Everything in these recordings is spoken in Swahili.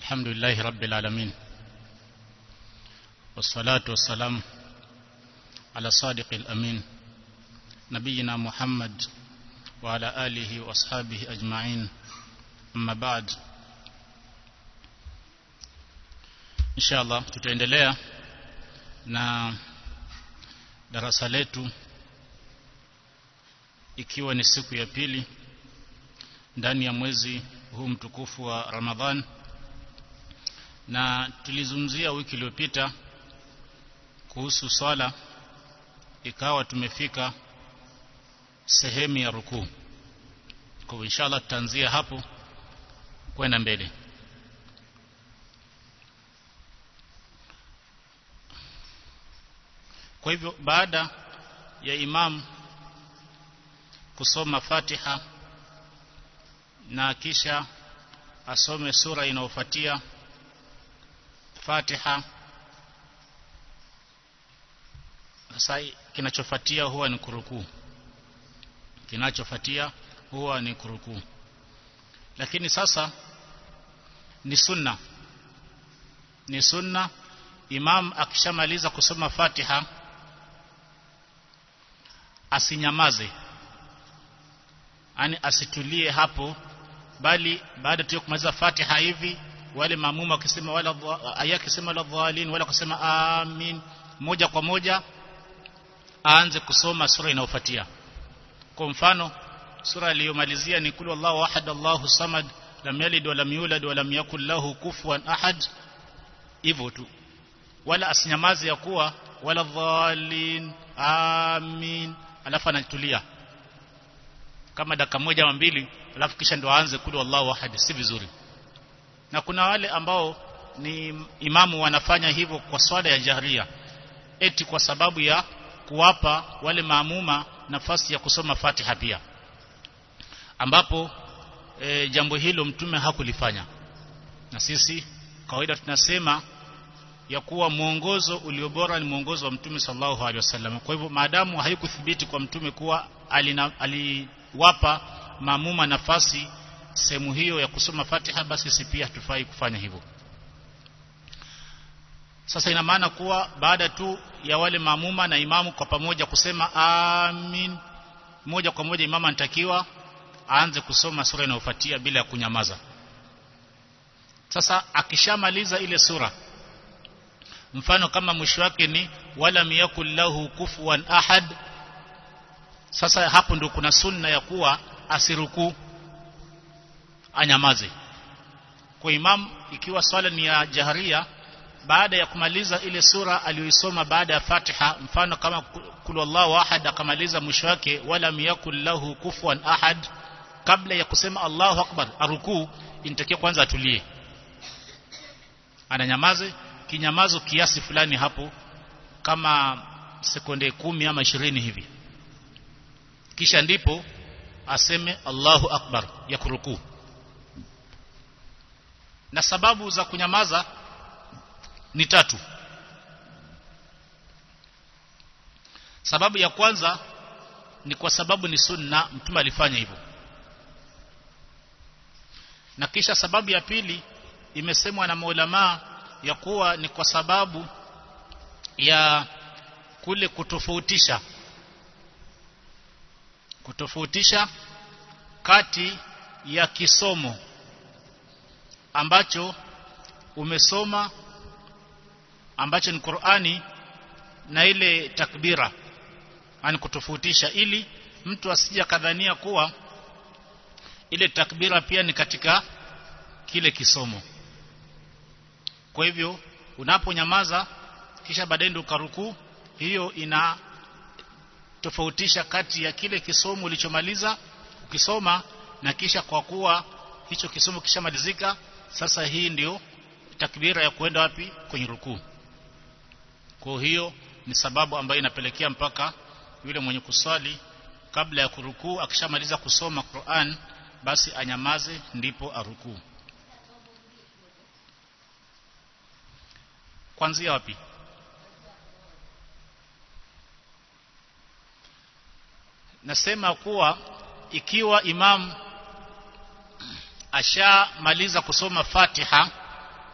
الحمد لله رب العالمين والصلاة والسلام على صادق الأمين نبينا محمد وعلى آله وأصحابه أجمعين أما بعد إن شاء الله tutaendelea na darasa letu ikiwa ni siku ya pili ndani ya mwezi huu mtukufu wa Ramadhan, na tulizungumzia wiki iliyopita kuhusu swala, ikawa tumefika sehemu ya rukuu. Kwa inshallah tutaanzia hapo kwenda mbele. Kwa hivyo baada ya imam kusoma Fatiha na kisha asome sura inayofuatia Fatiha, sasa kinachofuatia huwa ni kurukuu. Lakini sasa ni sunna imam akishamaliza kusoma Fatiha asinyamaze, yani asitulie hapo, bali baada tu kumaliza Fatiha hivi wale maamuma wakisema wala ayakisema la dhalin wala kusema amin, moja kwa moja aanze kusoma sura inayofuatia. Kwa mfano sura aliyomalizia ni kul wallahu ahad Allahu samad lam yalid wa lam yulad wa lam yakul lahu kufuwan ahad, hivyo tu, wala asinyamaze ya kuwa wala dhalin amin alafu anatulia kama dakika moja au mbili alafu kisha ndo aanze kul wallahu ahad. Si vizuri. Na kuna wale ambao ni imamu wanafanya hivyo kwa swala ya jahria, eti kwa sababu ya kuwapa wale maamuma nafasi ya kusoma Fatiha pia, ambapo jambo hilo mtume hakulifanya. Na sisi kawaida tunasema ya kuwa mwongozo uliobora ni mwongozo wa mtume sallallahu alaihi wasallam. Kwa hivyo maadamu haikuthibiti kwa mtume kuwa aliwapa maamuma nafasi sehemu hiyo ya kusoma Fatiha, basi sisi pia tufai kufanya hivyo. Sasa ina maana kuwa baada tu ya wale maamuma na imamu kwa pamoja kusema amin, moja kwa moja imama anatakiwa aanze kusoma sura inayofuatia bila ya kunyamaza. Sasa akishamaliza ile sura, mfano kama mwisho wake ni wala miyakul lahu kufuwan ahad, sasa hapo ndio kuna sunna ya kuwa asiruku, anyamaze. Kwa imam ikiwa swala ni ya jaharia, baada ya kumaliza ile sura aliyoisoma baada ya Fatiha, mfano kama kul wallahu ahad, akamaliza mwisho wake wala miyakul lahu kufuwan ahad, kabla ya kusema Allahu akbar arukuu, inatakiwa kwanza atulie, ananyamaze kinyamazo kiasi fulani hapo, kama sekunde 10 ama 20 hivi, kisha ndipo aseme Allahu akbar ya kurukuu. Na sababu za kunyamaza ni 3. Sababu ya kwanza ni kwa sababu ni sunna, mtume alifanya hivyo. Na kisha sababu ya pili imesemwa na maulama ya kuwa ni kwa sababu ya kule kutofautisha kati ya kisomo ambacho umesoma ambacho ni Qur'ani na ile takbira, ani kutofautisha ili mtu asije kadhania kuwa ile takbira pia ni katika kile kisomo. Kwa hivyo unaponyamaza kisha baadaye ndo ukarukuu, hiyo ina tofautisha kati ya kile kisomo ulichomaliza ukisoma, na kisha kwa kuwa hicho kisomo kishamalizika, sasa hii ndio takbira ya kuenda wapi? Kwenye rukuu. Kwa hiyo ni sababu ambayo inapelekea mpaka yule mwenye kuswali kabla ya kurukuu akishamaliza kusoma Qur'an, basi anyamaze ndipo arukuu. Kuanzia wapi? Nasema kuwa ikiwa imam ashamaliza kusoma Fatiha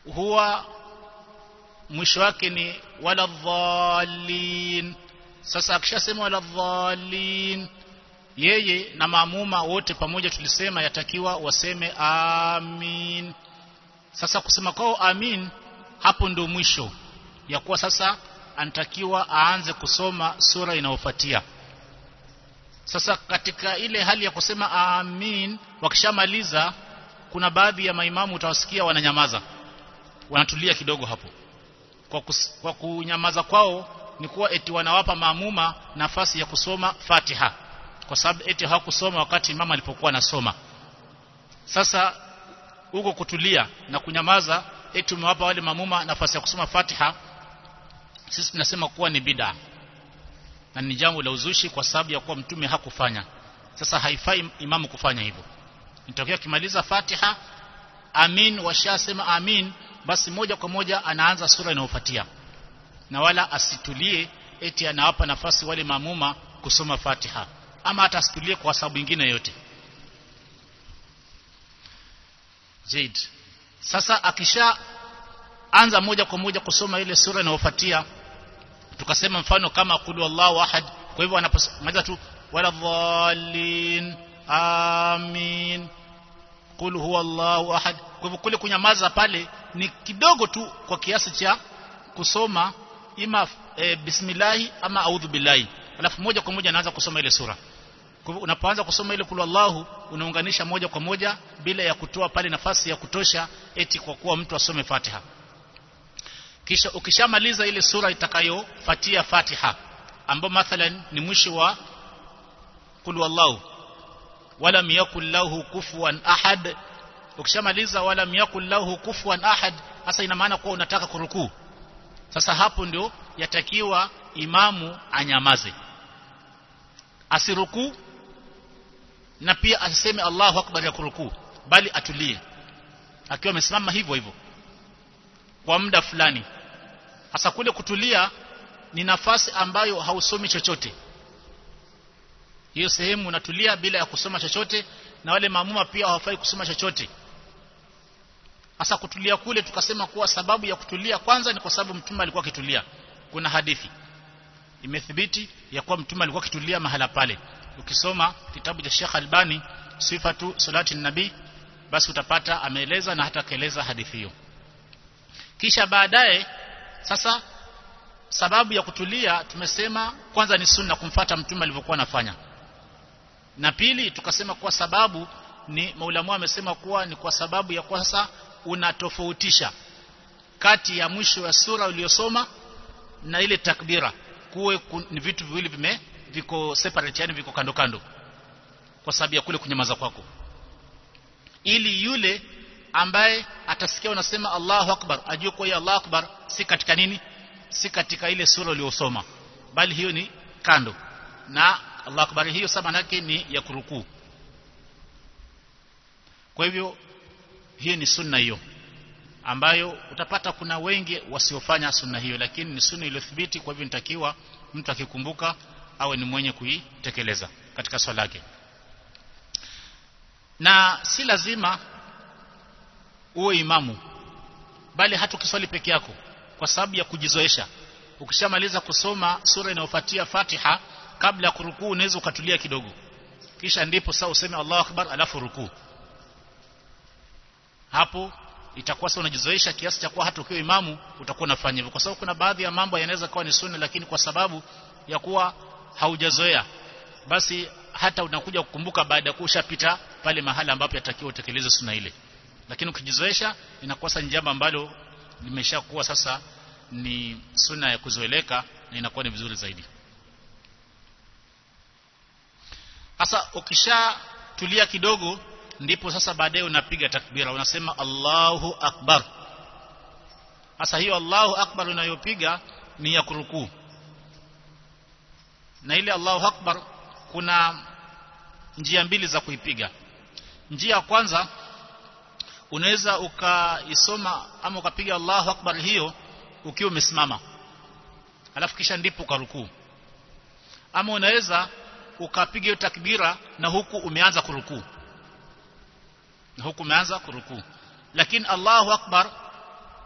huwa mwisho wake ni wala dhalin. Sasa akishasema wala dhalin, yeye na maamuma wote pamoja tulisema yatakiwa waseme amin. Sasa kusema kwao amin, hapo ndio mwisho ya kuwa sasa anatakiwa aanze kusoma sura inayofuatia. Sasa katika ile hali ya kusema amin, wakishamaliza kuna baadhi ya maimamu utawasikia wananyamaza, wanatulia kidogo hapo. Kwa kunyamaza kwao ni kuwa eti wanawapa maamuma nafasi ya kusoma Fatiha, kwa sababu eti hawakusoma wakati imam alipokuwa anasoma. Sasa huko kutulia na kunyamaza, eti umewapa wale maamuma nafasi ya kusoma Fatiha, sisi tunasema kuwa ni bid'a na ni jambo la uzushi, kwa sababu ya kuwa mtume hakufanya. Sasa haifai imamu kufanya hivyo. Nitokea kimaliza Fatiha amin, washasema amin, basi moja kwa moja anaanza sura inayofuatia, na wala asitulie eti anawapa nafasi wale maamuma kusoma Fatiha, ama hata asitulie kwa sababu nyingine yote. Zaid, sasa akisha anza moja kwa moja kusoma ile sura inayofuatia, tukasema mfano kama qul huwallahu ahad, kwa hivyo anapomaliza tu wala dhalin amin qul huwallahu ahad, kwa hivyo kule kunyamaza pale ni kidogo tu, kwa kiasi cha kusoma ima bismillah ama a'udhu billahi, alafu moja kwa moja anaanza kusoma ile sura. Kwa hivyo unapoanza kusoma ile qul huwallahu, unaunganisha moja kwa moja bila ya kutoa pale nafasi ya kutosha eti kwa kuwa mtu asome Fatiha. Kisha ukishamaliza ile sura itakayofuatia Fatiha, ambapo mathalan ni mwisho wa qul huwallahu wala yakul lahu kufuwan ahad, ukishamaliza wala yakul lahu kufuwan ahad, hasa ina maana kuwa unataka kurukuu. Sasa hapo ndio yatakiwa imamu anyamaze, asirukuu na pia asiseme Allahu akbar ya kurukuu, bali atulie akiwa amesimama hivyo hivyo kwa muda fulani. Hasa kule kutulia ni nafasi ambayo hausomi chochote, hiyo sehemu unatulia bila ya kusoma chochote, na wale maamuma pia hawafai kusoma chochote. Hasa kutulia kule tukasema kuwa sababu ya kutulia kwanza ni kwa sababu mtume alikuwa akitulia. Kuna hadithi imethibiti ya kuwa mtume alikuwa akitulia mahala pale. Ukisoma kitabu cha Sheikh Albani Sifatu Salati Nabii, basi utapata ameeleza na hata kaeleza hadithi hiyo. Kisha baadaye sasa sababu ya kutulia tumesema kwanza ni sunna kumfuata mtume alivyokuwa anafanya, na pili tukasema kwa sababu ni maulama wamesema kuwa ni kwa sababu ya kwa sasa unatofautisha kati ya mwisho wa sura uliyosoma na ile takbira, kuwe ni vitu viwili viko separate, yani viko kando kando, kwa sababu ya kule kunyamaza kwako, ili yule ambaye atasikia unasema Allahu akbar ajue kwa hiyo Allahu akbar si katika nini, si katika ile sura uliyosoma, bali hiyo ni kando, na Allahu akbar hiyo sababu yake ni ya kurukuu. Kwa hivyo hiyo ni sunna hiyo ambayo utapata kuna wengi wasiofanya sunna hiyo, lakini ni sunna iliyothibiti. Kwa hivyo nitakiwa mtu akikumbuka awe ni mwenye kuitekeleza katika swala yake, na si lazima uwe imamu, bali hata ukiswali peke yako kwa sababu ya kujizoesha. Ukishamaliza kusoma sura inayofuatia Fatiha, kabla ya kurukuu unaweza ukatulia kidogo, kisha ndipo sasa useme Allahu akbar alafu rukuu. Hapo itakuwa sasa unajizoesha kiasi cha kuwa hata ukiwa imamu utakuwa unafanya hivyo, kwa sababu kuna baadhi ya mambo yanaweza kuwa ni sunna, lakini kwa sababu ya kuwa haujazoea, basi hata unakuja kukumbuka baada ya kushapita pale mahala ambapo yatakiwa utekeleze sunna ile. Lakini ukijizoesha inakuwa sasa jambo ambalo limeshakuwa sasa ni sunna ya kuzoeleka, na inakuwa ni vizuri zaidi. Sasa ukishatulia kidogo, ndipo sasa baadaye unapiga takbira, unasema Allahu akbar. Sasa hiyo Allahu akbar unayopiga ni ya kurukuu, na ile Allahu akbar kuna njia mbili za kuipiga. Njia ya kwanza, unaweza ukaisoma ama ukapiga Allahu akbar hiyo ukiwa umesimama, alafu kisha ndipo ukarukuu. Ama unaweza ukapiga hiyo takbira na huku umeanza kurukuu, Lakini Allahu akbar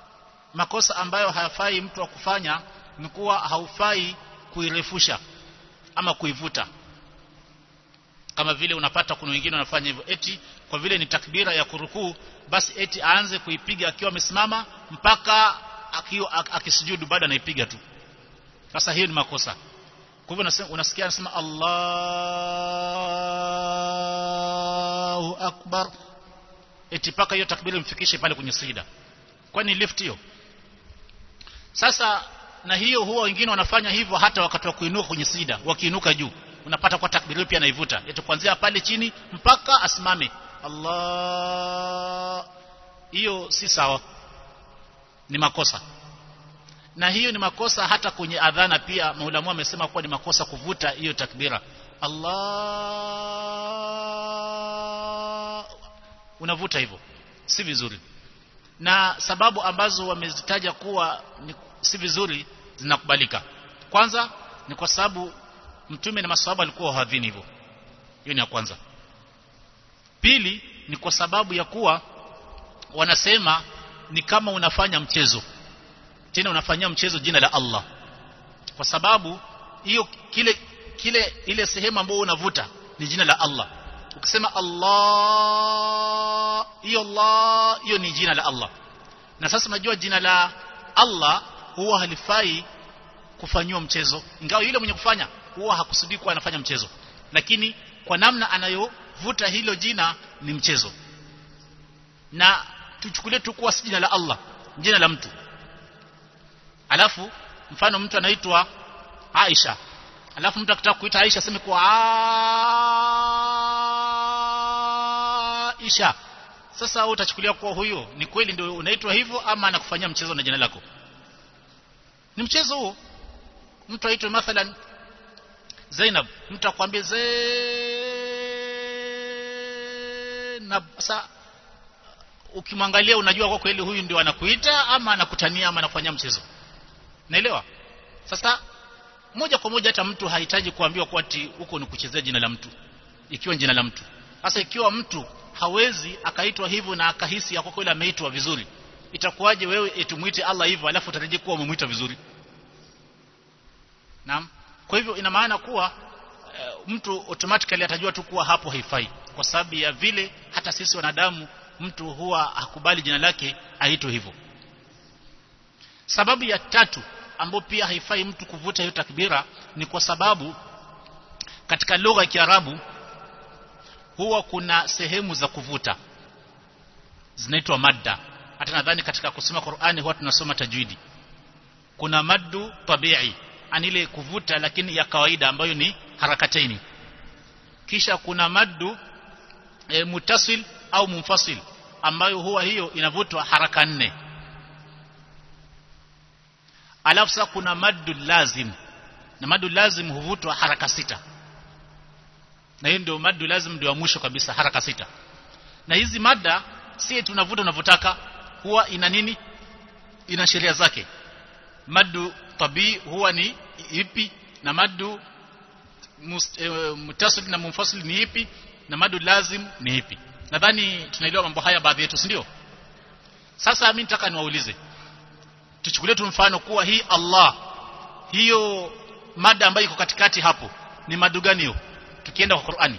makosa ambayo hayafai mtu wa kufanya ni kuwa haufai kuirefusha ama kuivuta. Kama vile unapata kuna wengine wanafanya hivyo, eti kwa vile ni takbira ya kurukuu, basi eti aanze kuipiga akiwa amesimama mpaka akisujudu bado anaipiga tu. Sasa hiyo ni makosa. Kwa hivyo unasikia anasema Allahu Akbar, eti paka hiyo takbira imfikishe pale kwenye sijida. Kwani lift hiyo? Sasa na hiyo huwa wengine wanafanya hivyo hata wakati wa kuinuka kwenye sijida, wakiinuka juu unapata kwa takbira pia anaivuta, eti kuanzia pale chini mpaka asimame. Allah, hiyo si sawa, ni makosa. Na hiyo ni makosa hata kwenye adhana pia maulama wamesema kuwa ni makosa kuvuta hiyo takbira. Allah, unavuta hivyo, si vizuri. Na sababu ambazo wamezitaja kuwa si vizuri zinakubalika. Kwanza ni kwa sababu mtume na maswahaba walikuwa hadhini hivyo. Hiyo ni ya kwanza. Pili ni kwa sababu ya kuwa wanasema ni kama unafanya mchezo. Tena unafanyia mchezo jina la Allah. Kwa sababu hiyo ile sehemu ambayo unavuta ni jina la Allah. Ukisema Allah, hiyo ni jina la Allah. Na sasa unajua jina la Allah huwa halifai kufanywa mchezo. Ingawa yule mwenye kufanya huwa hakusudi kuwa anafanya mchezo, lakini kwa namna anayovuta hilo jina ni mchezo. Na tuchukulie tu kuwa si jina la Allah, jina la mtu. Alafu mfano mtu anaitwa Aisha, alafu mtu akitaka kuita Aisha aseme kwa Aisha. Sasa wewe utachukulia kuwa huyo ni kweli ndio unaitwa hivyo ama anakufanyia mchezo na jina lako? Ni mchezo huo. Mtu aitwe mathalan Zainab, mtu akwambie Zainab. Sasa ukimwangalia unajua kwa kweli huyu ndio anakuita ama anakutania ama anafanyia mchezo. Naelewa? Sasa moja kwa moja hata mtu hahitaji kuambiwa kwa ati huko ni kuchezea jina la mtu, ikiwa jina la mtu. Sasa ikiwa mtu hawezi akaitwa hivyo na akahisi ya kwa kweli ameitwa vizuri, itakuwaje wewe etumuite Allah hivyo alafu utarejea kuwa umemuita vizuri? Naam. Kwa hivyo ina maana kuwa mtu automatically atajua tu kuwa hapo haifai, kwa sababu ya vile hata sisi wanadamu mtu huwa hakubali jina lake aitwe hivyo. Sababu ya tatu ambayo pia haifai mtu kuvuta hiyo takbira ni kwa sababu katika lugha ya Kiarabu huwa kuna sehemu za kuvuta zinaitwa madda. Hata nadhani katika kusoma Qur'ani huwa tunasoma tajwidi. Kuna maddu tabi'i, anile kuvuta lakini ya kawaida ambayo ni harakataini. Kisha kuna maddu mutasil au munfasil ambayo huwa hiyo inavutwa haraka 4. Alafu sasa kuna maddu lazim, na maddu lazim huvutwa haraka 6. Na hiyo ndio maddu lazim ndio mwisho kabisa, haraka 6. Na hizi madda si tunavuta unavyotaka, huwa ina nini? Ina sheria zake. Maddu tabii huwa ni ipi, na maddu mutasil na munfasil ni ipi, na maddu lazim ni ipi. Nadhani tunaelewa mambo haya baadhi yetu, si ndio? Sasa mimi nataka niwaulize, tuchukulie tu mfano kuwa hii Allah, hiyo mada ambayo iko katikati hapo ni madu gani hiyo? Tukienda kwa Qur'ani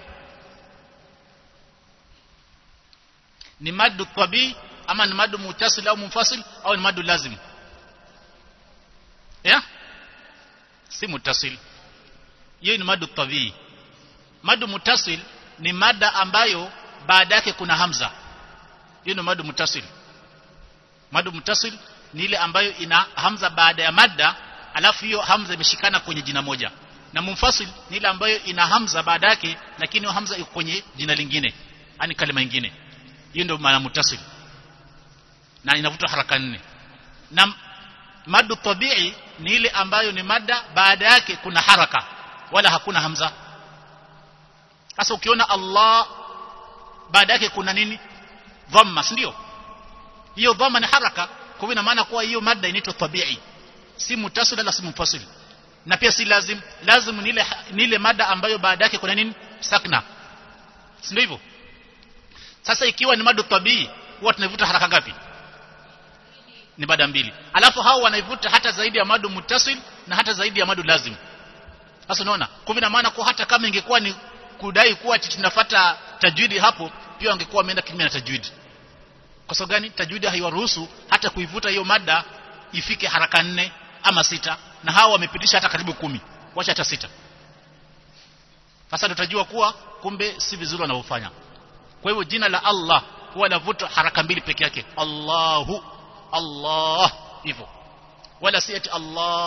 ni madu tabii ama ni madu mutasil au munfasil au ni madu lazim? Si mutasil, hiyo ni madu tabii. Madu mutasil ni mada ambayo baada yake kuna hamza, hiyo ni madu mutasil. Madu mutasil ni ile ambayo ina hamza baada ya mada, alafu hiyo hamza imeshikana kwenye jina moja. Na munfasil ni ile ambayo ina hamza baada yake lakini hiyo hamza iko kwenye jina lingine, yani kalima nyingine. Hiyo ndio maana mutasil, na inavuta haraka 4. Na madu tabii ni ile ambayo ni mada baada yake kuna haraka wala hakuna hamza. Sasa ukiona Allah baada yake kuna nini? Dhamma, si ndio? Hiyo dhamma ni haraka. Kwa hivyo ina maana kuwa hiyo mada inaitwa tabii, si mutasil wala si munfasil. Na pia si lazim. Lazim ni ile mada ambayo baada yake kuna nini? Sakna, si ndio hivyo? Sasa ikiwa ni madu tabii huwa tunavuta haraka ngapi? ni mada mbili. Alafu hao wanaivuta hata zaidi ya madu muttasil na hata zaidi ya madu lazim. Sasa unaona, kwa vile maana kwa hata kama ingekuwa ni kudai kuwa tunafuata tajwidi, hapo pia wangekuwa wameenda kinyume na tajwidi. Kwa sababu gani? Tajwidi haiwaruhusu hata kuivuta hiyo mada ifike haraka 4 ama 6, na hao wamepitisha hata karibu 10, wacha hata 6. Sasa tutajua kuwa kumbe si vizuri wanavyofanya. Kwa hivyo jina la Allah huwa linavuta haraka 2 peke yake, Allahu, Allah, hivyo, wala si eti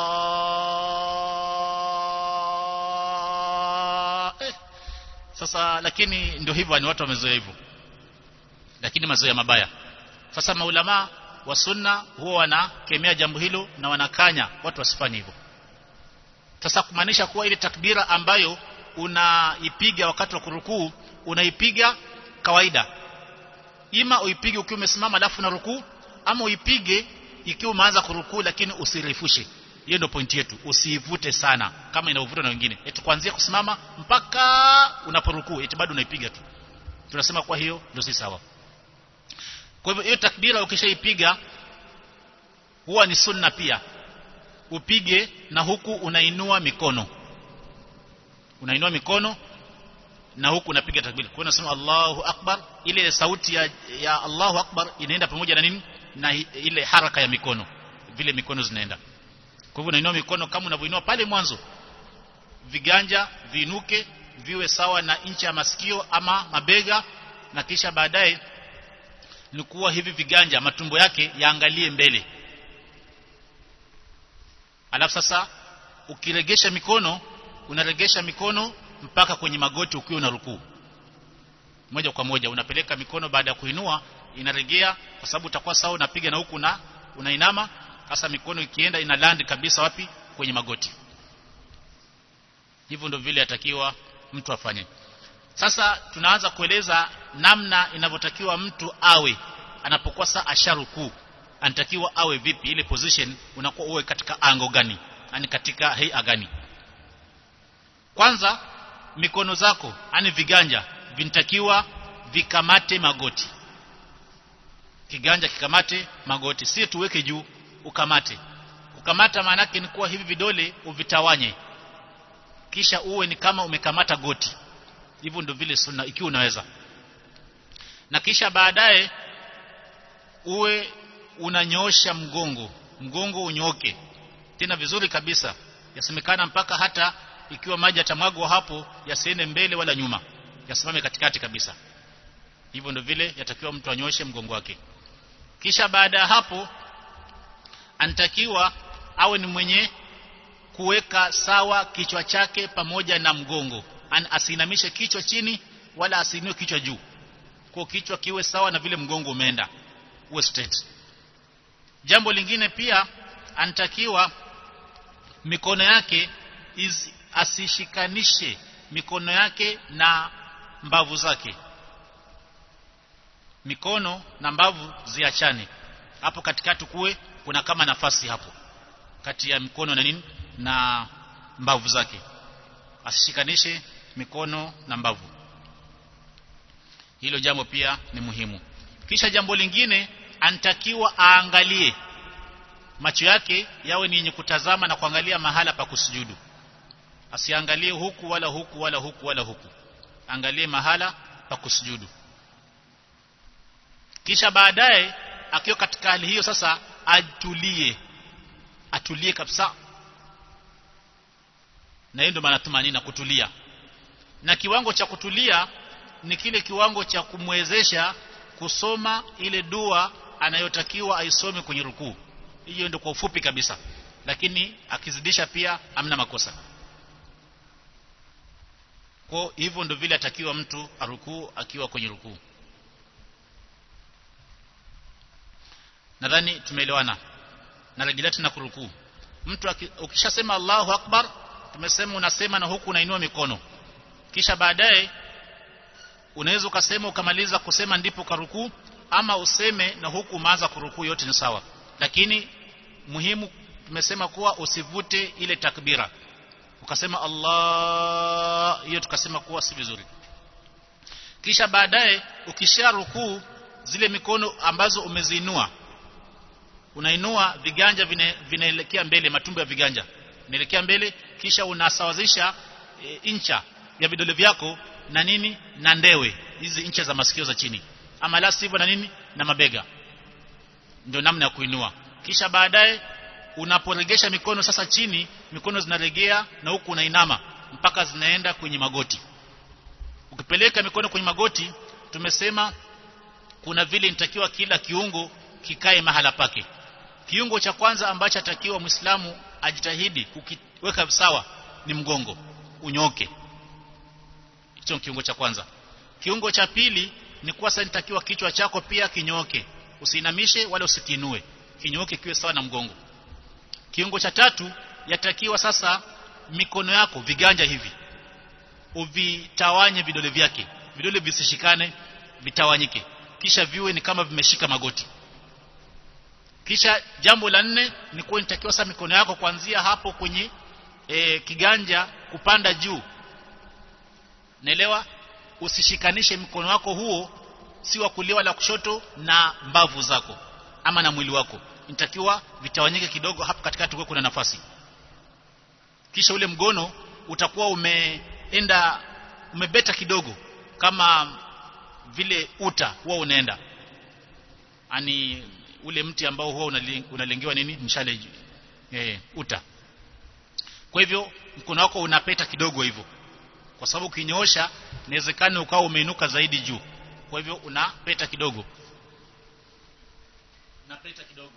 Allah. Sasa lakini ndio hivyo, ni watu wamezoea hivyo, lakini mazoea mabaya. Sasa maulama wa sunna huwa wanakemea jambo hilo na wanakanya watu wasifanye hivyo. Sasa kumaanisha kuwa ile takbira ambayo unaipiga wakati wa kurukuu unaipiga kawaida, ima uipige ukiwa umesimama alafu na rukuu, ama uipige ikiwa umeanza kurukuu lakini usirefushe. Hiyo ndio pointi yetu, usivute sana kama inavuta na wengine, eti kuanzia kusimama mpaka unaporukuu eti bado unaipiga tu. Tunasema kwa hiyo ndio si sawa. Kwa hivyo hiyo takbira ukishaipiga huwa ni sunna pia upige na huku unainua mikono, unainua mikono na huku unapiga takbira. Kwa hiyo unasema Allahu Akbar, ile sauti ya Allahu Akbar inaenda pamoja na nini, na ile haraka ya mikono, vile mikono zinaenda. Kwa hivyo unainua mikono kama unavyoinua pale mwanzo, viganja viinuke viwe sawa na incha ya masikio ama mabega, na kisha baadaye ni kuwa hivi viganja matumbo yake yaangalie mbele. Alafu sasa ukiregesha mikono, unaregesha mikono mpaka kwenye magoti ukiwa una rukuu. Moja kwa moja unapeleka mikono, baada ya kuinua inaregea, kwa sababu utakuwa sawa unapiga na huku na unainama. Sasa mikono ikienda ina land kabisa wapi? Kwenye magoti. Hivyo ndio vile atakiwa mtu afanye. Sasa tunaanza kueleza namna inavyotakiwa mtu awe anapokuwa saa asharuku. Anatakiwa awe vipi, ile position unakuwa uwe katika ango gani, yani katika heia gani. Kwanza mikono zako, yani viganja vinatakiwa vikamate magoti. Kiganja kikamate magoti, si tuweke juu, ukamate. Kukamata maana yake ni kuwa hivi vidole uvitawanye, kisha uwe ni kama umekamata goti. Hivyo ndio vile sunna ikiwa unaweza. Na kisha baadaye uwe unanyoosha mgongo unyooke tena vizuri kabisa, yasemekana mpaka hata ikiwa maji yatamwagwa hapo yasiende mbele wala nyuma, yasimame katikati kabisa. Hivyo ndio vile yatakiwa mtu anyooshe mgongo wake. Kisha baada ya hapo anatakiwa awe ni mwenye kuweka sawa kichwa chake pamoja na mgongo, asinamishe kichwa chini wala asinue kichwa juu. Kwa kichwa kiwe sawa na vile mgongo umeenda, uwe straight. Jambo lingine pia anatakiwa mikono yake asishikanishe mikono yake na mbavu zake. Mikono na mbavu ziachane. Hapo katikati kuwe kuna kama nafasi hapo kati ya mikono na nini na mbavu zake. Asishikanishe mikono na mbavu. Hilo jambo pia ni muhimu. Kisha jambo lingine anatakiwa aangalie, macho yake yawe ni yenye kutazama na kuangalia mahala pa kusujudu. Asiangalie huku wala huku wala huku wala huku, angalie mahala pa kusujudu. Kisha baadaye akiwa katika hali hiyo sasa atulie kabisa. Na hiyo ndio maana tumanina, kutulia. Na kiwango cha kutulia ni kile kiwango cha kumwezesha kusoma ile dua anayotakiwa aisome kwenye rukuu. Hiyo ndio kwa ufupi kabisa, lakini akizidisha pia hamna makosa. Kwa hivyo ndio vile atakiwa mtu arukuu akiwa kwenye rukuu. Nadhani tumeelewana. Na rejelea tena kurukuu. Mtu ukishasema Allahu Akbar, tumesema unasema na huku unainua mikono. Kisha baadaye unaweza ukasema ukamaliza kusema ndipo karukuu, ama useme na huku umeanza kurukuu, yote ni sawa. Lakini muhimu tumesema kuwa usivute ile takbira ukasema Allah, hiyo tukasema kuwa si vizuri. Kisha baadaye ukisha rukuu, zile mikono ambazo umeziinua unainua viganja vinaelekea mbele, matumbo ya viganja inaelekea mbele, kisha unasawazisha incha ya vidole vyako na nini na ndewe, hizi incha za masikio za chini, ama la sivyo na nini na mabega. Ndio namna ya kuinua. Kisha baadaye unaporegesha mikono sasa chini, mikono zinaregea na huku unainama mpaka zinaenda kwenye magoti. Ukipeleka mikono kwenye magoti, tumesema kuna vile inatakiwa kila kiungo kikae mahala pake. Kiungo cha kwanza ambacho atakiwa Muislamu ajitahidi kukiweka sawa ni mgongo, unyoke. Hicho kiungo cha kwanza. Kiungo cha pili ni kuwa sasa inatakiwa kichwa chako pia kinyoke. Usiinamishe wala usikinue. Kinyoke kiwe sawa na mgongo. Kiungo cha tatu yatakiwa sasa mikono yako viganja hivi uvitawanye vidole vyake. Vidole visishikane, vitawanyike. Kisha viwe ni kama vimeshika magoti. Kisha jambo la nne ni kuwa inatakiwa sasa mikono yako kuanzia hapo kwenye kiganja kupanda juu. Naelewa? Usishikanishe mkono wako huo si wa kulia wala kushoto na mbavu zako ama na mwili wako. Inatakiwa vitawanyike kidogo, hapo katikati kuwe kuna nafasi. Kisha ule mgono utakuwa umebeta kidogo kama vile uta huwa unaenda. Ani ule mti ambao huwa unalengewa nini mshale uta. Kwa hivyo mkono wako unapeta kidogo hivyo. Kwa sababu ukinyoosha inawezekana ukawa umeinuka zaidi juu. Kwa hivyo unapeta kidogo. Unapeta kidogo.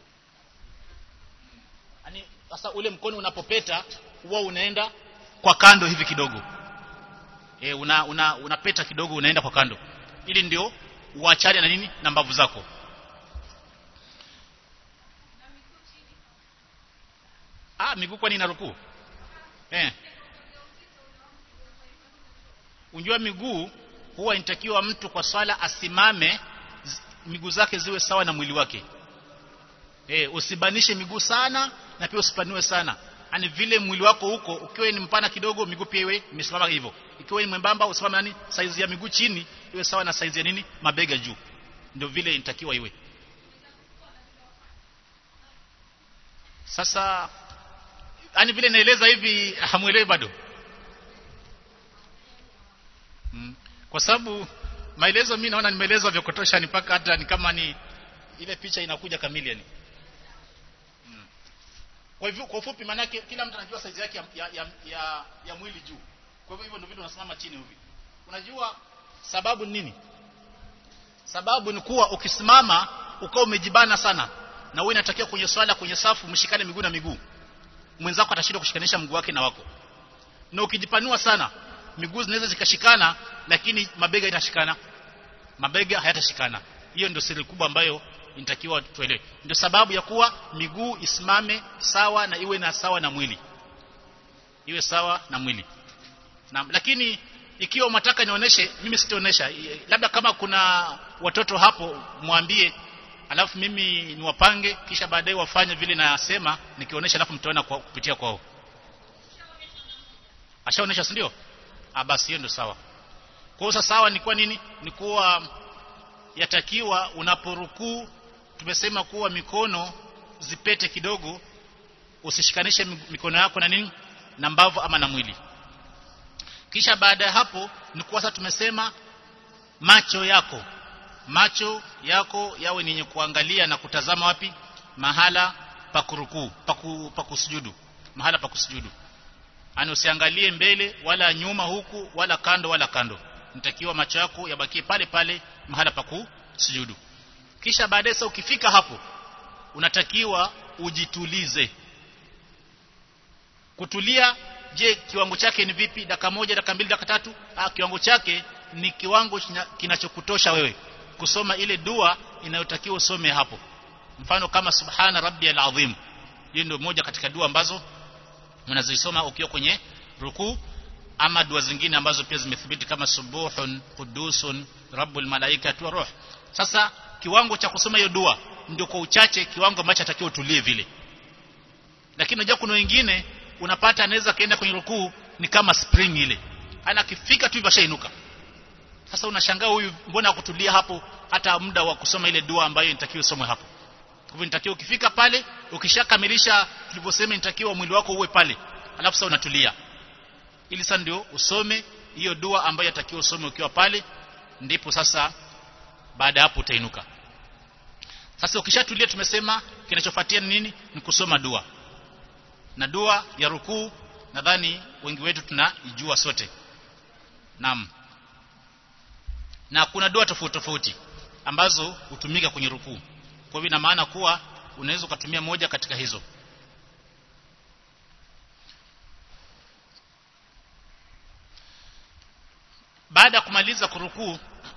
Yaani sasa ule mkono unapopeta huwa unaenda kwa kando hivi kidogo. Unapeta kidogo unaenda kwa kando. Ili ndio uachane na nini na mbavu zako. Miguu kwa nini na rukuu? Unjua miguu huwa inatakiwa mtu kwa swala asimame miguu zake ziwe sawa na mwili wake. Usibanishe miguu sana na pia usipanue sana. Yaani vile mwili wako huko ukiwa ni mpana kidogo miguu pia iwe imesimama hivyo. Ikiwa ni mwembamba usimame nani size ya miguu chini iwe sawa na size ya nini mabega juu. Ndio vile inatakiwa iwe. Sasa yaani vile naeleza hivi hamuelewi bado. Kwa sababu maelezo mimi naona nimeelezwa vya kutosha mpaka hata ni kama ni ile picha inakuja kamili yani. Kwa hivyo kwa ufupi maana yake kila mtu anajua size yake ya mwili juu. Kwa hivyo ndio vile unasimama chini hivi. Unajua sababu ni nini? Sababu ni kuwa ukisimama ukao umejibana sana na wewe inatakiwa kwenye swala kwenye safu mshikane miguu na miguu. Mwenzako atashindwa kushikanisha mguu wake na wako. Na ukijipanua sana miguu zinaweza zikashikana lakini mabega itashikana. Mabega hayatashikana. Hiyo ndio siri kubwa ambayo inatakiwa tuelewe. Ndio sababu ya kuwa miguu isimame sawa na iwe na sawa na mwili. Iwe sawa na mwili. Lakini ikiwa unataka nionyeshe mimi sitaonyesha. Labda kama kuna watoto hapo mwambie alafu mimi niwapange kisha baadaye wafanye vile nasema nikionyesha alafu mtaona kupitia kwao. Ashaonyesha si ndio? Basi hiyo ndio sawa. Kwa hiyo sawa ni kwa nini? Ni kuwa yatakiwa unaporukuu tumesema kuwa mikono zipete kidogo, usishikanishe mikono yako na nini na mbavu ama na mwili. Kisha baada ya hapo ni kuwa sasa tumesema macho yako yawe ni yenye kuangalia na kutazama wapi? Mahala pa kurukuu, pa kusujudu. Mahala pa kusujudu. Yaani usiangalie mbele wala nyuma huku wala kando. Nitakiwa macho yako yabakie pale pale mahala pa kusujudu. Kisha baadaye sasa ukifika hapo unatakiwa ujitulize. Kutulia je kiwango chake ni vipi? Dakika moja, dakika mbili, dakika tatu? Kiwango chake ni kiwango kinachokutosha wewe kusoma ile dua inayotakiwa usome hapo. Mfano kama subhana rabbiyal azim. Hiyo ndio moja katika dua ambazo unazisoma ukiwa kwenye rukuu, ama dua zingine ambazo pia zimethibiti kama subuhun qudusun rabbul malaikati wa ruh. Sasa kiwango cha kusoma hiyo dua ndio kwa uchache kiwango ambacho atakiwa utulie vile. Lakini unajua kuna wengine unapata anaweza kaenda kwenye rukuu ni kama spring ile. Anakifika tu bashainuka. Sasa unashangaa huyu mbona hakutulia hapo hata muda wa kusoma ile dua ambayo inatakiwa usomwe hapo. hivyo nitakiwa ukifika pale ukishakamilisha tulivyosema nitakiwa mwili wako uwe pale, alafu sasa unatulia ili sasa ndio usome hiyo dua ambayo yatakiwa usome ukiwa pale, ndipo sasa baada hapo utainuka. Sasa ukishatulia tumesema kinachofuatia ni nini? Ni kusoma dua. Na dua ya rukuu nadhani wengi wetu tunaijua sote. Naam. Na kuna dua tofauti tofauti ambazo hutumika kwenye rukuu. Kwa hivyo ina maana kuwa unaweza kutumia moja katika hizo. Baada ya kumaliza kurukuu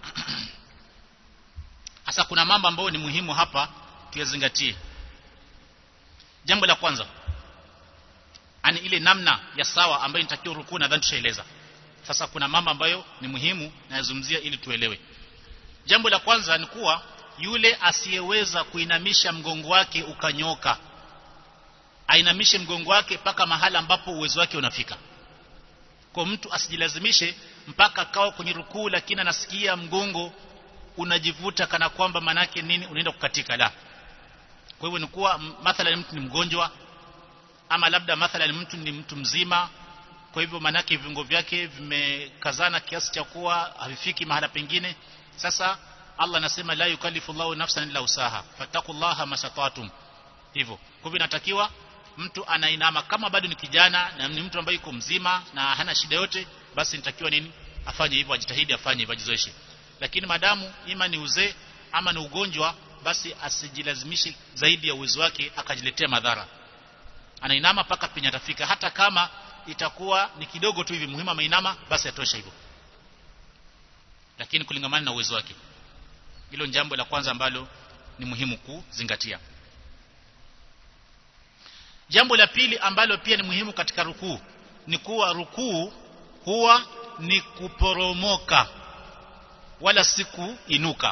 hasa kuna mambo ambayo ni muhimu hapa tuyazingatie. Jambo la kwanza ani ile namna ya sawa ambayo inatakiwa rukuu, nadhani tushaeleza. Sasa kuna mambo ambayo ni muhimu na yazungumzia ili tuelewe. Jambo la kwanza ni kuwa yule asiyeweza kuinamisha mgongo wake ukanyoka, ainamishe mgongo wake mpaka mahala ambapo uwezo wake unafika. Kwa mtu asijilazimishe mpaka akawa kwenye rukuu lakini anasikia mgongo unajivuta kana kwamba manake nini unaenda kukatika. La. Kwa hivyo ni kuwa mathalan mtu ni mgonjwa ama labda mathalan mtu ni mtu mzima, kwa hivyo manake viungo vyake vimekazana kiasi cha kuwa havifiki mahala pengine. Sasa Allah anasema la yukallifu Allahu nafsan illa usaha fattaqullaha masatatum. Hivyo kwa hivyo inatakiwa mtu anainama kama bado ni kijana na ni mtu ambaye yuko mzima na hana shida yote, basi nitakiwa nini afanye hivyo, ajitahidi afanye hivyo, ajizoeshe. Lakini madamu ima ni uzee ama ni ugonjwa, basi asijilazimishe zaidi ya uwezo wake akajiletea madhara. Anainama paka penye atafika, hata kama itakuwa ni kidogo tu hivi, muhimu ameinama basi atosha hivyo, lakini kulingamana na uwezo wake. Hilo ni jambo la kwanza ambalo ni muhimu kuzingatia. Jambo la pili ambalo pia ni muhimu katika rukuu ni kuwa rukuu huwa ni kuporomoka wala si kuinuka.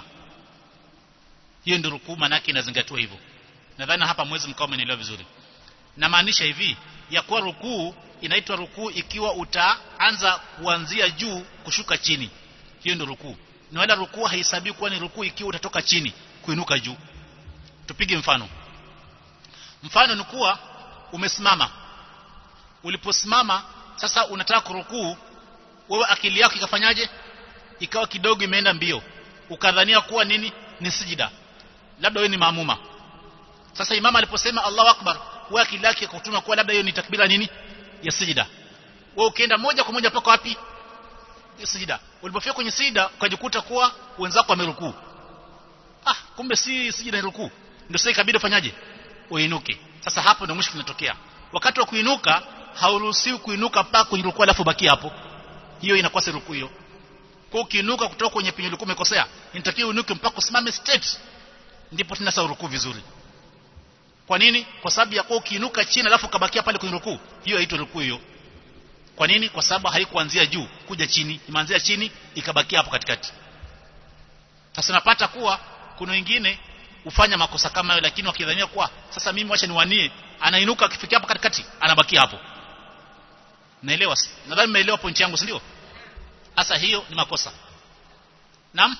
Hiyo ndio rukuu, maana yake inazingatiwa hivyo. Nadhani hapa mwezi mkao umenielewa vizuri. Na maanisha hivi ya kuwa rukuu inaitwa rukuu ikiwa utaanza kuanzia juu kushuka chini. Hiyo ndio rukuu. Na wala rukuu haihesabiwi kuwa ni rukuu ikiwa utatoka chini kuinuka juu. Tupige mfano. Mfano ni kuwa umesimama. Uliposimama sasa unataka kurukuu, wewe akili yako ikafanyaje? Ikawa kidogo imeenda mbio. Ukadhania kuwa nini? Ni sijida. Labda wewe ni maamuma. Sasa imama aliposema Allahu Akbar, wewe akili yako ikakutuma kuwa labda hiyo ni takbira nini? Ya sijida. Wewe ukaenda moja kwa moja mpaka wapi? Ya sijida. Ulipofika kwenye sijida ukajikuta kuwa wenzako wamerukuu. Kumbe si sijida ni rukuu. Ndio sasa ikabidi ufanyaje? Uinuke. Sasa hapo ndio mushkil inatokea. Wakati wa kuinuka hauruhusiwi kuinuka mpaka kwenye rukuu alafu baki hapo. Hiyo inakuwa si rukuu hiyo. Kwa ukiinuka kutoka kwenye penye ulikuwa umekosea, inatakiwa uinuke mpaka usimame straight. Ndipo tunasa rukuu vizuri. Kwa nini? Kwa sababu ya kwa ukiinuka chini alafu kabakia pale kwenye rukuu, hiyo haitwi rukuu hiyo. Kwa nini? Kwa sababu haikuanzia juu kuja chini, imeanzia chini ikabakia hapo katikati. Sasa napata kuwa kuna wengine ufanya makosa kama hayo, lakini wakidhania kuwa sasa mimi wacha niwanie, anainuka akifikia hapo katikati anabakia hapo. Naelewa? Nadhani mmeelewa point yangu, si ndio? Sasa hiyo ni makosa. Naam?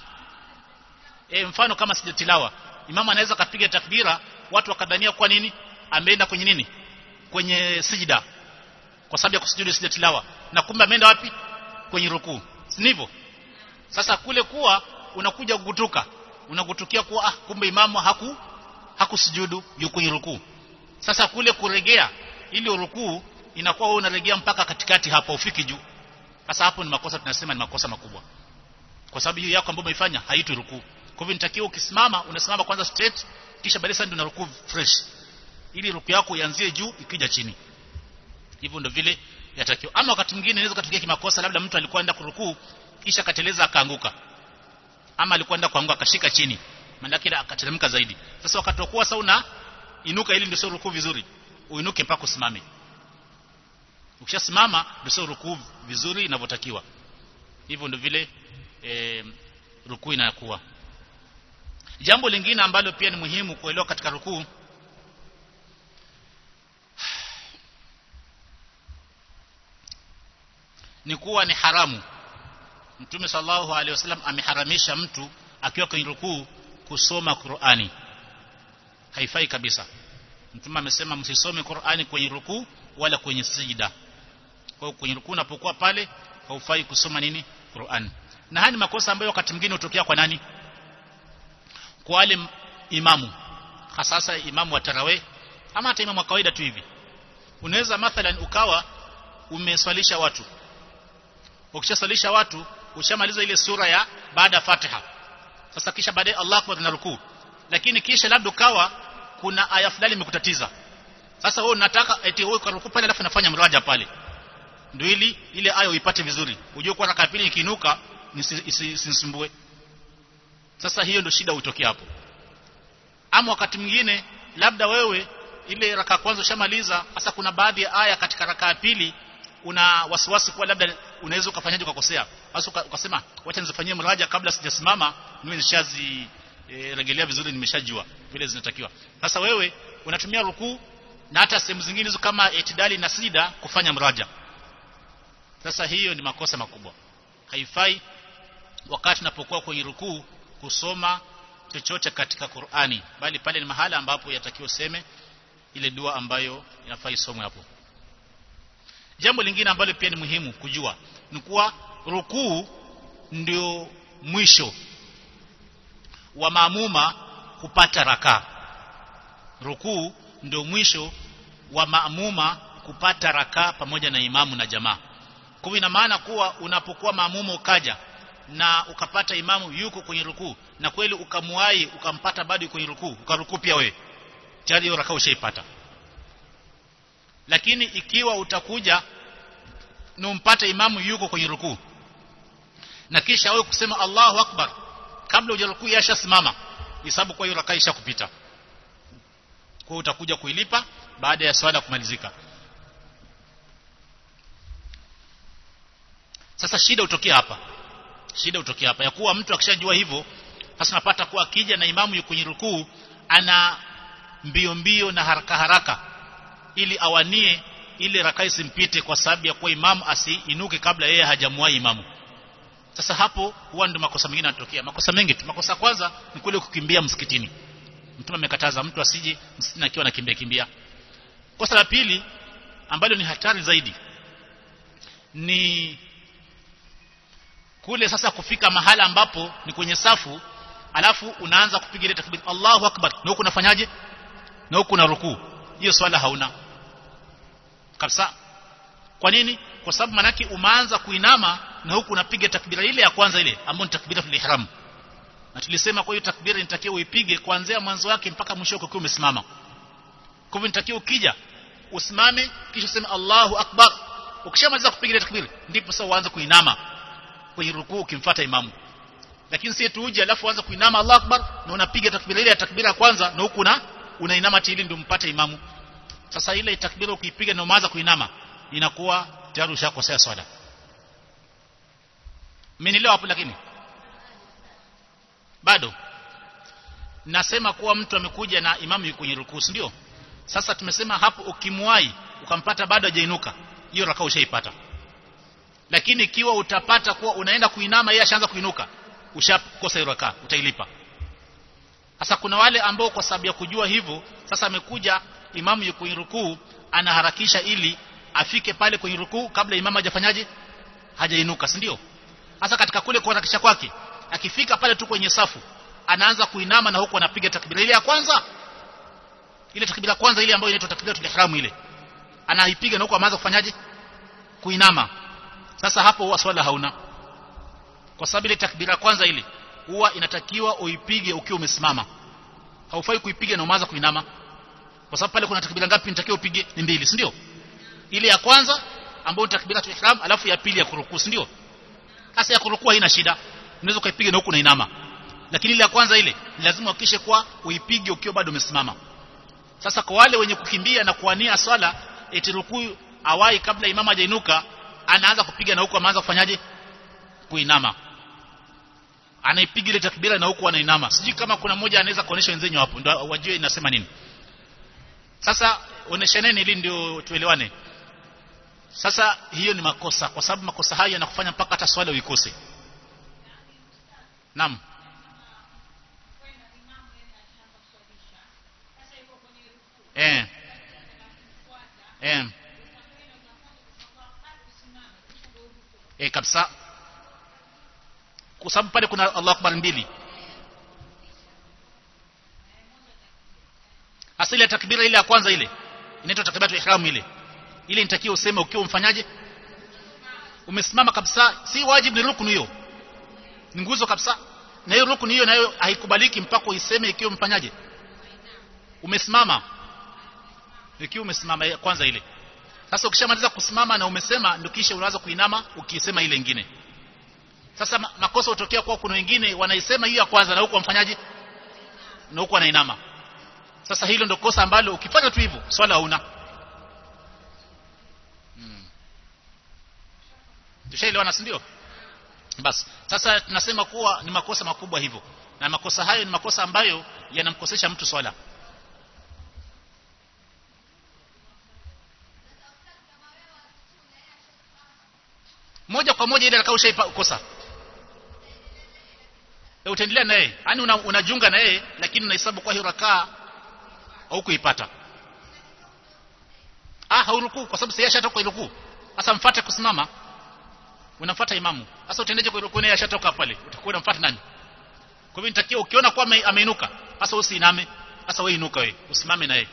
Mfano kama sija tilawa, imamu anaweza kapiga takbira, watu wakadhania kwa nini ameenda kwenye nini? Kwenye sijida. Kwa sababu ya kusujudu sija tilawa. Na kumbe ameenda wapi? Kwenye rukuu. Si ndivyo? Sasa kule kuwa unakuja kugutuka, unagutukia kuwa kumbe imamu hakusujudu, yuko kwenye rukuu. Sasa kule kuregea ili rukuu inakuwa wewe unaregea mpaka katikati hapa ufiki juu. Sasa hapo ni makosa, tunasema ni makosa makubwa. Kwa sababu hiyo yako ambayo umeifanya haitwi rukuu. Kwa hivyo nitakiwa ukisimama unasimama kwanza straight, kisha baadaye sasa ndio na rukuu fresh. Ili rukuu yako ianzie juu ikija chini. Hivyo ndio vile yatakiwa. Ama wakati mwingine inaweza kutokea kimakosa, labda mtu alikuwa anaenda kurukuu kisha kateleza akaanguka. Ama alikuwa anaenda kuanguka akashika chini. Maana yake akateremka zaidi. Sasa wakati wa kuwa sauna inuka ili ndio sio rukuu vizuri. Uinuke mpaka usimame. Ukishasimama ndio sio rukuu vizuri inavyotakiwa. Hivyo ndio vile rukuu inakuwa. Jambo lingine ambalo pia ni muhimu kuelewa katika rukuu ni kuwa ni haramu. Mtume sallallahu alaihi wasallam ameharamisha mtu akiwa kwenye rukuu kusoma Qur'ani. haifai kabisa. Mtume amesema msisome Qur'ani kwenye rukuu wala kwenye sijida. Kwa hiyo kwenye rukuu unapokuwa pale haufai kusoma nini? Qur'an. Na haya ni makosa ambayo wakati mwingine hutokea kwa nani? Kwa wale imamu, hasa imamu wa tarawih ama hata imamu wa kawaida tu hivi. Unaweza mathalan ukawa umeswalisha watu. Ukishaswalisha watu, ushamaliza ile sura ya baada ya Fatiha. Sasa kisha baadaye Allahu Akbar na rukuu. Lakini kisha labda ukawa kuna aya fulani imekutatiza. Sasa wewe unataka eti wewe kwa rukuu pale alafu nafanya mraja pale. Ndio ili ile aya uipate vizuri. Ujue kwa raka pili ikiinuka nisisumbue. Sasa hiyo ndio shida utokea hapo. Ama wakati mwingine labda wewe ile raka kwanza ushamaliza, sasa kuna baadhi ya aya katika raka ya pili una wasiwasi kwa labda unaweza ukafanyaje ukakosea. Sasa ukasema wacha nizifanyie mraja kabla sijasimama niwe nishazi rejelea vizuri, nimeshajua vile zinatakiwa. Sasa wewe unatumia rukuu na hata sehemu zingine hizo kama itidali na sida kufanya mraja. Sasa hiyo ni makosa makubwa. Haifai wakati unapokuwa kwenye rukuu kusoma chochote katika Qur'ani, bali pale ni mahala ambapo yatakiwa useme ile dua ambayo inafaa isomwe hapo. Jambo lingine ambalo pia ni muhimu kujua ni kuwa rukuu ndio mwisho wa maamuma kupata raka. Rukuu ndio mwisho wa maamuma kupata raka pamoja na imamu na jamaa. Kwa hivyo ina maana kuwa unapokuwa maamuma ukaja na ukapata imamu yuko kwenye rukuu na kweli ukamuai ukampata bado kwenye rukuu, ukarukuu pia wewe, tayari hiyo raka ushaipata. Lakini ikiwa utakuja na umpate imamu yuko kwenye rukuu na kisha wewe kusema Allahu Akbar kabla hujarukuu yashasimama, hisabu kwa hiyo raka ishakupita. Kwa utakuja kuilipa baada ya swala kumalizika. Sasa shida utokea hapa ya kuwa mtu akishajua hivyo, sasa unapata kuwa akija na imamu yuko kwenye rukuu ana mbio na haraka ili awanie ile raka isimpite, kwa sababu ya kuwa imamu asiinuke kabla yeye hajamuai imamu. Sasa hapo huwa ndio makosa mengine yanatokea. Makosa mengi tu. Makosa kwanza ni kule kukimbia msikitini. Mtume amekataza mtu asije msikitini akiwa anakimbia. Kosa la pili ambalo ni hatari zaidi ni kule sasa kufika mahala ambapo ni kwenye safu, alafu unaanza kupiga ile takbir Allahu Akbar na huko unafanyaje? Na huko una rukuu. Hiyo swala hauna kabisa. Kwa nini? Kwa sababu manaki umeanza kuinama na huku unapiga takbira ile ya kwanza ile ambayo ni takbiratul ihram. Na tulisema kwa hiyo takbira inatakiwa uipige kuanzia mwanzo wake mpaka mwisho ukiwa umesimama. Kwa hivyo inatakiwa ukija usimame kisha useme Allahu Akbar. Ukishamaliza kupiga ile takbira ndipo sasa uanze kuinama kwenye rukuu ukimfuata imamu. Lakini si tu uje alafu uanze kuinama Allahu Akbar na unapiga takbira ile ya takbira ya kwanza na huku unainama ili ndio mpate imamu. Sasa ile takbira ukiipiga na umeanza kuinama inakuwa tayari ushakosea swala. Mmenielewa hapo? Lakini bado nasema kuwa mtu amekuja na imamu yuko kwenye rukuu, ndio? Sasa tumesema hapo ukimwai ukampata bado hajainuka, hiyo raka ushaipata. Lakini ikiwa utapata kuwa unaenda kuinama yeye ashaanza kuinuka, ushakosa hiyo raka, utailipa. Sasa kuna wale ambao kwa sababu ya kujua hivyo, sasa amekuja imamu yuko kwenye rukuu, anaharakisha ili afike pale kwenye rukuu kabla imamu hajafanyaje? Hajainuka, si ndio? Sasa katika kule kuharakisha kwake, akifika pale tu kwenye safu, anaanza kuinama na huko anapiga takbira ile ya kwanza. Ile takbira ya kwanza ile ambayo inaitwa takbiratul ihram ile. Anaipiga na huko anaanza kufanyaje? Kuinama. Sasa hapo huwa swala hauna. Kwa sababu ile takbira ya kwanza ile huwa inatakiwa uipige ukiwa umesimama. Haufai kuipiga na umeanza kuinama. Kwa sababu pale kuna takbira ngapi inatakiwa upige? Ni mbili, si ndio? Ile ya kwanza ambayo ni takbiratul ihram, alafu ya pili ya kurukuu, si ndio? Sasa ya kurukuu haina shida. Unaweza kuipiga na huko unainama. Lakini ile ya kwanza ile lazima uhakikishe kwa uipige ukiwa bado umesimama. Sasa kwa wale wenye kukimbia na kuania swala eti rukuu awai kabla imama hajainuka, anaanza kupiga na huko anaanza kufanyaje? Kuinama. Anaipiga ile takbira na huko anainama. Sijui kama kuna mmoja anaweza kuonesha wenzenyu hapo ndio wajue inasema nini. Sasa oneshaneni ili ndio tuelewane. Sasa hiyo ni makosa, kwa sababu makosa haya yanakufanya mpaka hata swala uikose. Naam. kabisa, kwa sababu pale kuna Allahu Akbar mbili. Asili ya takbira ile ya kwanza ile inaitwa takbiratul ihram, ile inatakiwa useme ukiwa umfanyaje, umesimama kabisa. Si wajibu, ni rukuni hiyo, ni nguzo kabisa. Na hiyo rukuni hiyo nayo haikubaliki mpaka uiseme ikiwa umfanyaje, umesimama. Ikiwa umesimama kwanza ile. Sasa ukishamaliza kusimama na umesema, ndio kisha unaanza kuinama ukisema ile nyingine. Sasa makosa hutokea kwa kuna wengine wanaisema hiyo ya kwanza na huko wamfanyaje, na huko wanainama. Sasa hilo ndio kosa ambalo ukifanya tu hivyo swala hauna. Tushaelewana, si ndio? Basi sasa tunasema kuwa ni makosa makubwa hivyo, na makosa hayo ni makosa ambayo yanamkosesha mtu swala. Moja kwa moja ile rakao ushaikosa, utaendelea naye, yani unajiunga na yeye, lakini unahesabu kwa hiyo rakaa au kuipata. Hauruku kwa sababu sasa ashatoka iruku. Sasa mfuate kusimama, unamfuata imamu. Sasa utaendeje kwa iruku, naye ashatoka pale, utakuwa unamfuata nani? Kwa hivyo nitakiwa ukiona kwa ameinuka, sasa usiiname, sasa wewe inuka, wewe usimame na yeye.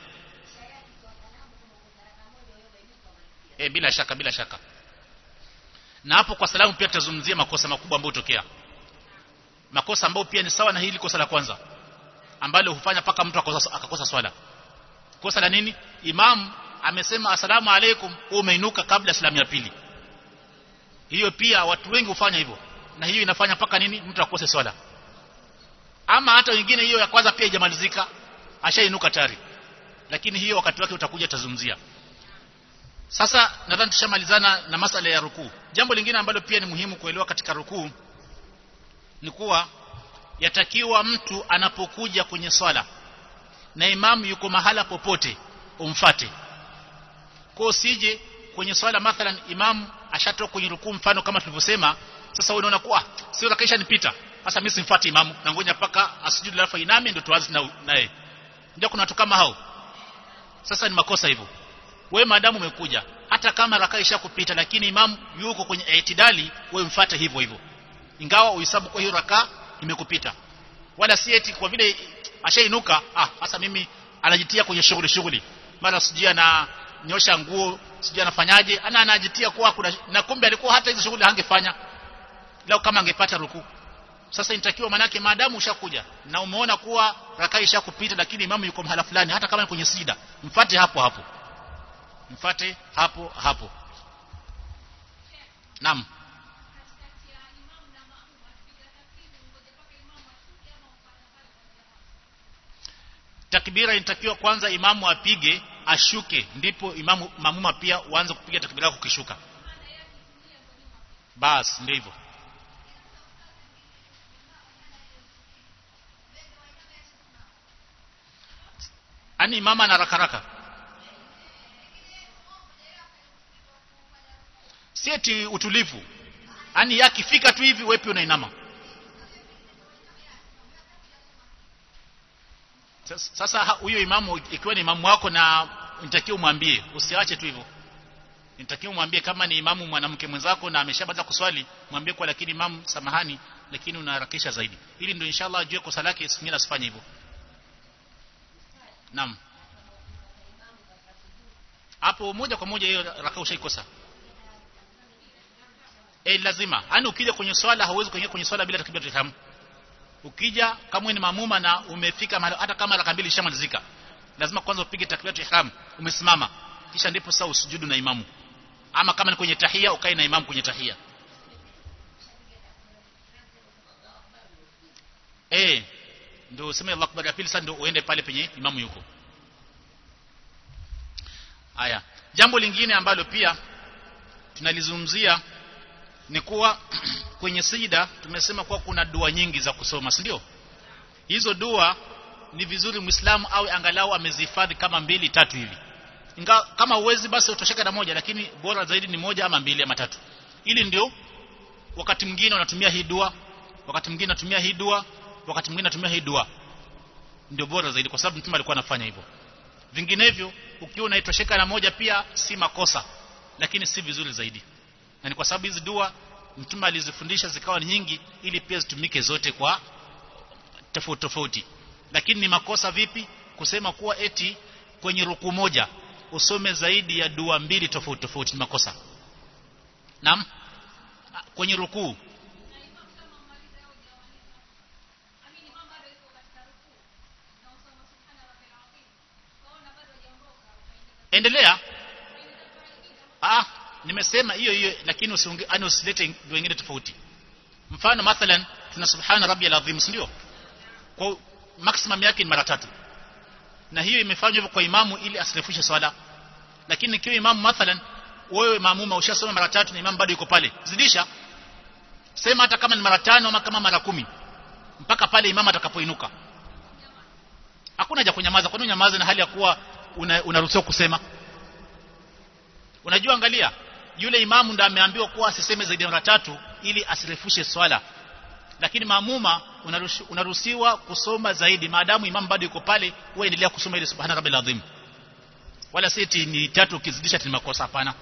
Bila shaka. Na hapo kwa salamu pia tutazungumzia makosa makubwa ambayo hutokea. Makosa ambayo pia ni sawa na hili kosa la kwanza ambalo hufanya paka mtu akakosa swala. Kosa la nini? Imam amesema asalamu alaykum, umeinuka kabla salamu ya pili. Hiyo pia watu wengi hufanya hivyo, na hiyo inafanya paka nini, mtu akose swala. Ama hata wengine hiyo ya kwanza pia haijamalizika, ashainuka tayari, lakini hiyo wakati wake utakuja tazungumzia. Sasa nadhani tushamalizana na masala ya rukuu. Jambo lingine ambalo pia ni muhimu kuelewa katika rukuu ni kuwa yatakiwa mtu anapokuja kwenye swala na imamu yuko mahala popote umfate. Kwa usije kwenye swala mathalan imamu ashatoka kwenye rukuu, mfano kama tulivyosema, sasa wewe unaona kuwa sio rakaisha nipita, sasa mimi simfuati imamu na ngoja mpaka asujudu alafu iname ndio tuanze naye. Ndio kuna watu kama hao. Sasa ni makosa hivyo. Wewe maadamu umekuja, hata kama rakaisha kupita lakini imamu yuko kwenye itidali, wewe mfuate hivyo hivyo, ingawa uhesabu kwa hiyo rakaa imekupita. Wala si eti kwa vile ashainuka sasa mimi anajitia kwenye shughuli, mara sijui na nyosha nguo, sijui anafanyaje, anajitia kwa kuna, na kumbe alikuwa hata hizo shughuli hangefanya lao kama angepata rukuu. Sasa inatakiwa manake maadamu ushakuja na umeona kuwa rakaa ishakupita lakini imamu yuko mahala fulani, hata kama ni kwenye sida, mfuate hapo hapo. Mfuate hapo hapo. Naam. Takbira inatakiwa kwanza imamu apige ashuke, ndipo imamu mamuma pia uanze kupiga takbira yako kishuka. Basi ndio hivyo. Ani mama na rakaraka. Sieti utulivu. Ani yakifika tu hivi wewe pia unainama. Sasa huyo imamu ikiwa ni imamu wako, na nitakiwa umwambie, usiache tu hivyo. Nitakiwa umwambie kama ni imamu mwanamke mwenzako na ameshaanza kuswali, mwambie kwa lakini imamu samahani, lakini unaharakisha zaidi. Ili ndio inshallah ajue kosa lake, singine asifanye hivyo. Naam. Hapo moja kwa moja hiyo rakaa ushaikosa. Lazima. Yaani ukija kwenye swala hauwezi kuingia kwenye swala bila takbiratul ihram. Ukija kama ni maamuma na umefika mahali, hata kama raka mbili ishamalizika, lazima kwanza upige takbiratul ihram, umesimama, kisha ndipo sasa usujudu na imamu. Ama kama ni kwenye tahia, ukae na imamu kwenye tahia. Ndio useme Allahu Akbar ya pili, sasa ndio uende pale penye imamu yuko. Haya, jambo lingine ambalo pia tunalizungumzia ni kuwa kwenye sijida tumesema kuwa kuna dua nyingi za kusoma, si ndio? Hizo dua ni vizuri Muislamu awe angalau amezihifadhi kama 2-3 hivi. Ingawa kama uwezi basi utosheka na moja, lakini bora zaidi ni moja ama 2 ama 3. Ili ndio wakati mwingine unatumia hii dua, wakati mwingine unatumia hii dua, wakati mwingine unatumia hii dua. Ndio bora zaidi kwa sababu Mtume alikuwa anafanya hivyo. Vinginevyo ukiwa unaitosheka na moja pia si makosa, lakini si vizuri zaidi. Na ni kwa sababu hizi dua Mtume alizifundisha zikawa ni nyingi ili pia zitumike zote kwa tofauti tofauti. Lakini ni makosa vipi kusema kuwa eti kwenye ruku moja usome zaidi ya dua mbili tofauti tofauti? Ni makosa. Naam, kwenye ruku endelea. Nimesema hiyo lakini usilete wengine tofauti. Mfano mathalan tuna subhana rabbiyal azim, ndio kwa maximum yake ni mara 3, na hiyo imefanywa hivyo kwa imamu ili asirefushe swala. Lakini ikiwa imamu mathalan wewe maamuma ushasoma mara 3 na imamu bado yuko pale, zidisha, sema hata kama ni mara 5 ama kama mara 10 mpaka pale imamu atakapoinuka. Hakuna haja kunyamaza. Kwa nini unyamaze na hali ya kuwa unaruhusiwa kusema? Unajua, angalia, yule imamu ndiye ameambiwa kuwa asiseme zaidi ya mara 3 ili asirefushe swala, lakini maamuma unaruhusiwa kusoma zaidi maadamu imamu bado yuko pale. Wewe endelea kusoma ile subhana rabbil azim, wala siti ni 3 ukizidisha ni makosa. Hapana.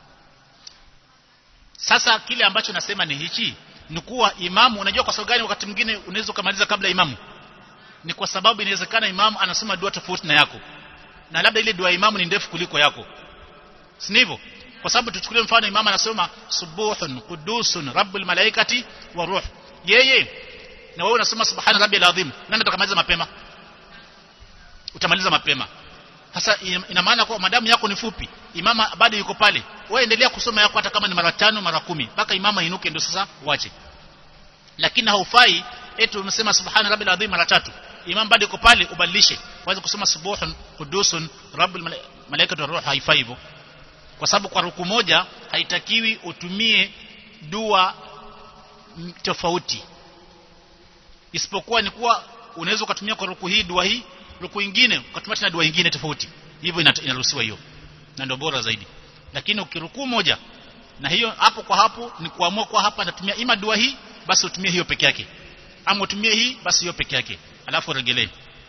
Sasa kile ambacho nasema ni hichi, ni kuwa imamu, unajua kwa sababu gani wakati mwingine unaweza kumaliza kabla imamu? Ni kwa sababu inawezekana imamu anasoma dua tofauti na yako, na labda ile dua ya imamu ni ndefu kuliko yako, si ndivyo? Kwa sababu tuchukulie mfano imamu anasoma subuhun qudusun rabbul malaikati wa ruh, yeye na wewe unasoma subhana rabbiyal azim, nani atakamaliza mapema? Utamaliza mapema. Sasa ina maana kwa madamu yako ni fupi, imama bado yuko pale, wewe endelea kusoma yako hata kama ni mara 5 mara 10 mpaka imama inuke, ndio sasa uache. Lakini haufai eti umesema subhana rabbil azim mara 3, imam bado yuko pale, ubadilishe uanze kusoma subuhun qudusun rabbul malaikati wa ruh. Haifai hivyo, kwa sababu kwa ruku moja haitakiwi utumie dua tofauti, isipokuwa ni kuwa unaweza ukatumia kwa ruku hii dua hii, ruku nyingine ukatumia tena dua nyingine tofauti. Hivyo inaruhusiwa hiyo, na ndio bora zaidi. Lakini ukirukuu moja, na hiyo hapo kwa hapo ni kuamua kwa hapa natumia ima dua hii, basi utumie hiyo peke yake, ama utumie hii basi hiyo peke yake, alafu regelee.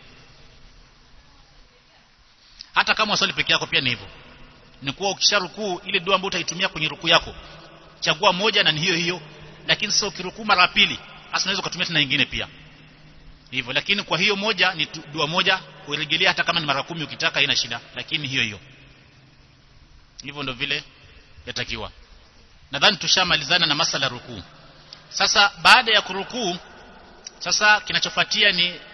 Hata kama usali peke yako pia ni hivyo, ni kuwa ukisharukuu ile dua ambayo utaitumia kwenye ruku yako, chagua moja na ni hiyo hiyo. Lakini sasa ukirukuu mara pili, hasa unaweza kutumia tena nyingine pia hivyo. Lakini kwa hiyo moja ni dua moja, urejelea hata kama ni mara 10 ukitaka, haina shida, lakini hiyo hiyo. Hivyo ndio vile yatakiwa. Nadhani tushamalizana na masala rukuu. Sasa baada ya kurukuu, sasa kinachofuatia ni